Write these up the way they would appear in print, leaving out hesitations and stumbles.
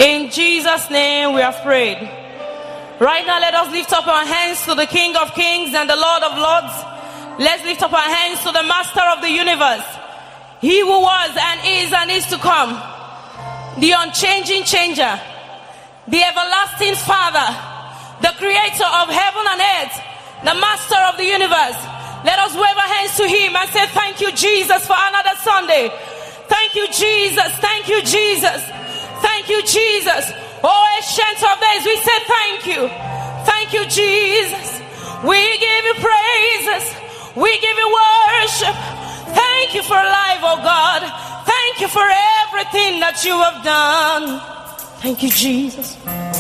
In Jesus' name we have prayed. Right now, let us lift up our hands to the King of Kings and the Lord of Lords. Let's lift up our hands to the Master of the universe. He who was and is to come. The unchanging changer. The everlasting Father. The creator of heaven and earth. The Master of the universe. Let us wave our hands to him and say, thank you, Jesus, for another Sunday. Thank you, Jesus. Thank you, Jesus. Thank you, Jesus. Oh, ancient of days, we say thank you. Thank you, Jesus. We give you praises. We give you worship. Thank you for life, oh God. Thank you for everything that you have done. Thank you, Jesus.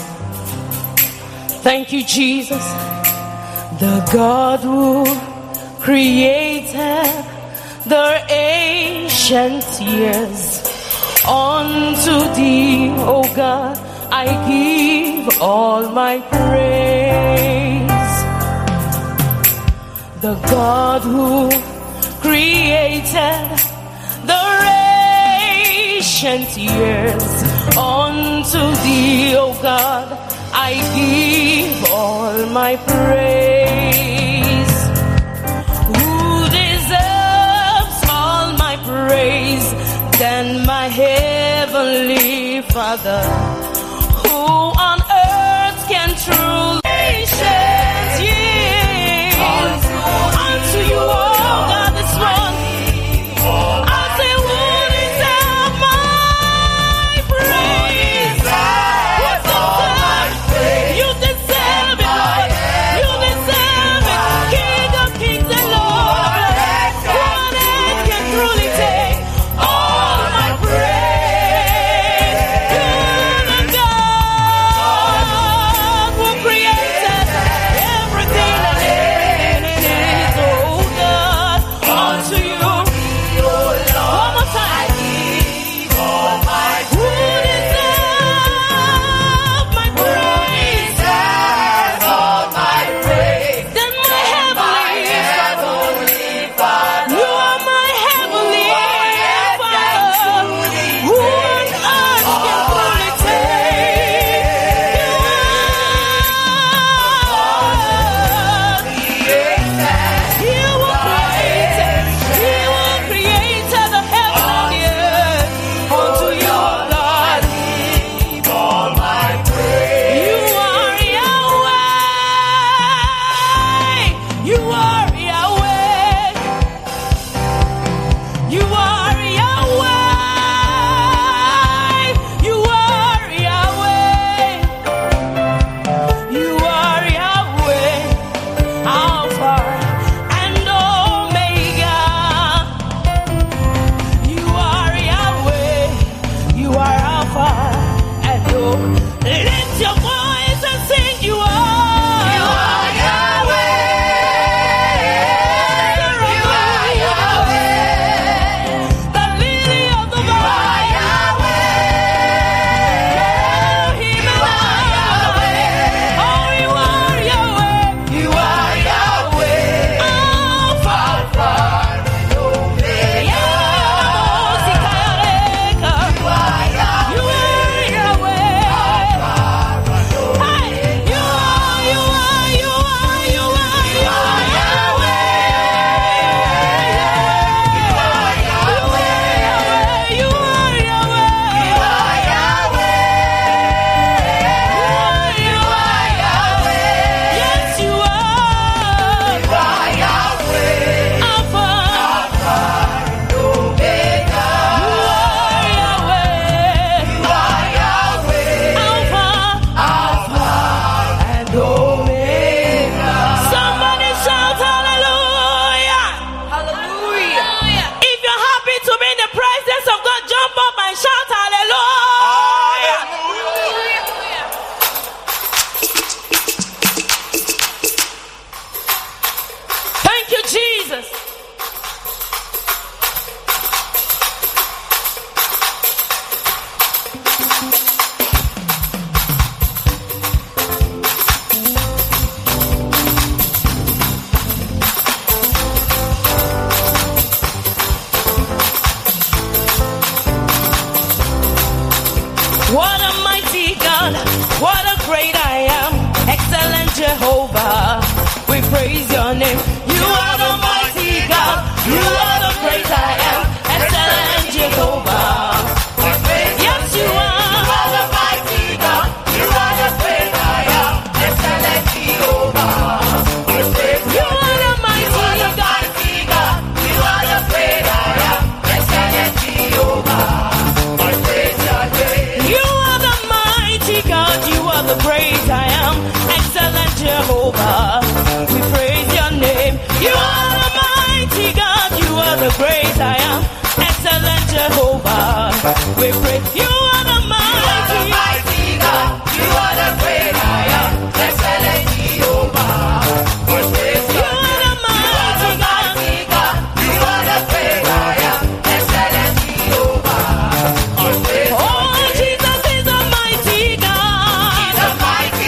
Thank you, Jesus. The God who created the ancient years. Unto thee, O God, I give all my praise. The God who created the ancient years. Unto thee, O God, I give all my praise. Who deserves all my praise? Than my heavenly Father, who on earth can truly patience years unto you, oh God, this one. I say, who deserve my praise? You deserve it, Lord. You deserve it, King of kings and Lord of lords. Who on earth can truly take all my praise? You're the God who created everything and anything. Oh God, unto you. One more time. Who deserve my praise? Then my heavenly Father. You are my heavenly Father. Who on earth can truly take? You created the heaven and the earth. Unto you, God, you are Yahweh. You are Yahweh. You are Yahweh. You are Yahweh. You are Yahweh. Alpha and Omega. You are Yahweh. You are Alpha and Omega. Lift your voice and sing. You are Yahweh. The lily of the valley. Elohim Elohim. Oh, you are Yahweh. You are Yahweh. Alpha and Omega. You are Yahweh. What a great I am, excellent Jehovah. We praise your name. You are the mighty God. You are the great I am, excellent Jehovah. Yes, you are. You are the mighty God. You are the great I am, excellent Jehovah. You are the mighty God. You are the great I am, excellent Jehovah. You are the mighty God. You are the great I am, excellent Jehovah. We praise your name. You are the mighty God. You are the great I am, excellent Jehovah. We praise you are the mighty God. You are the great I am, excellent Jehovah. We praise you are the mighty God. You are the great I am, excellent Jehovah. Oh, Jesus is a mighty God. He's a mighty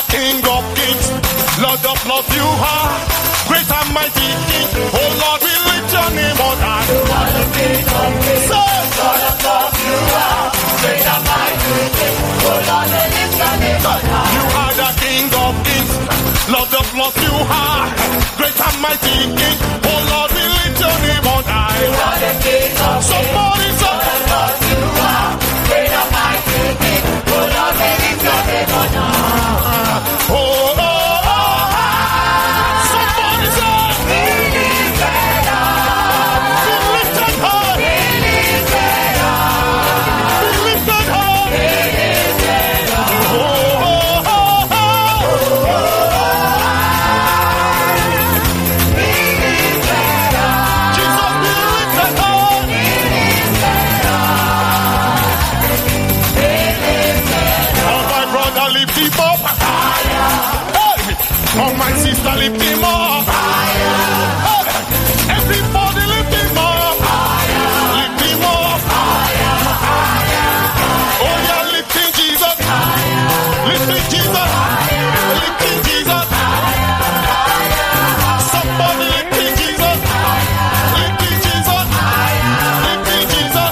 King of kings, Lord of lords, you are great and mighty King. Oh Lord, we lift your name on high. You are the King of kings, Lord of lords, you are great and mighty King. Oh Lord, we lift your name on high. You are the King of kings, Lord of lords, you are great and mighty King. Oh Lord, we lift your name on high. You are the King of kings, Somebody say, Lord of lords, you are great and mighty King. Oh Lord, we lift your name on high. oh, oh, oh, oh. Somebody say, Be lifted up, be lifted high, be lifted up, be lifted high. be lifted up. Oh, oh, oh, oh. Be lifted up, Jesus, be lifted high. be lifted up, be lifted up. Oh, my brother, lift him up. Hey, oh, my sister, lift him up. Hey, everybody, lift him up. Lift him up. Oh, yeah, lifting Jesus. Lifting Jesus. Lifting Jesus. Somebody lifting Jesus. Lifting Jesus. Lifting Jesus.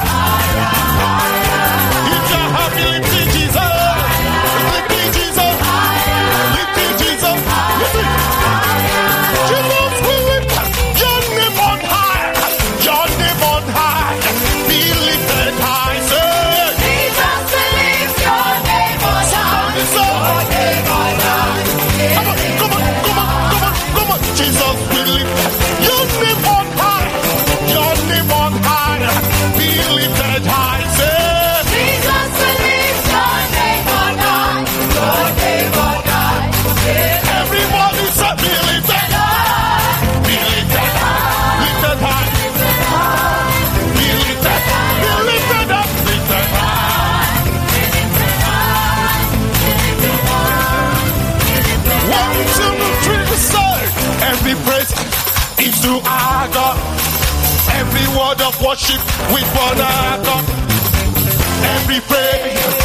If you're happy, lifting Jesus. Lifting Jesus. Lifting Jesus. Lifting. Jesus will lift your name on high. Your name on high. Be lifted high. Say, Jesus will lift your name on high. Your name on high. come on, come on, come on, come on, come on. Jesus will lift your name on high. Your name on high. Be lifted high. Say, Jesus will lift your name on high. Your name on high. everybody say, be lifted. Be lifted. Lifted high. Be lifted. Be lifted up. Lifted high. 1, 2, 3, say, every praise is to our God. Every word of worship with one accord. Every praise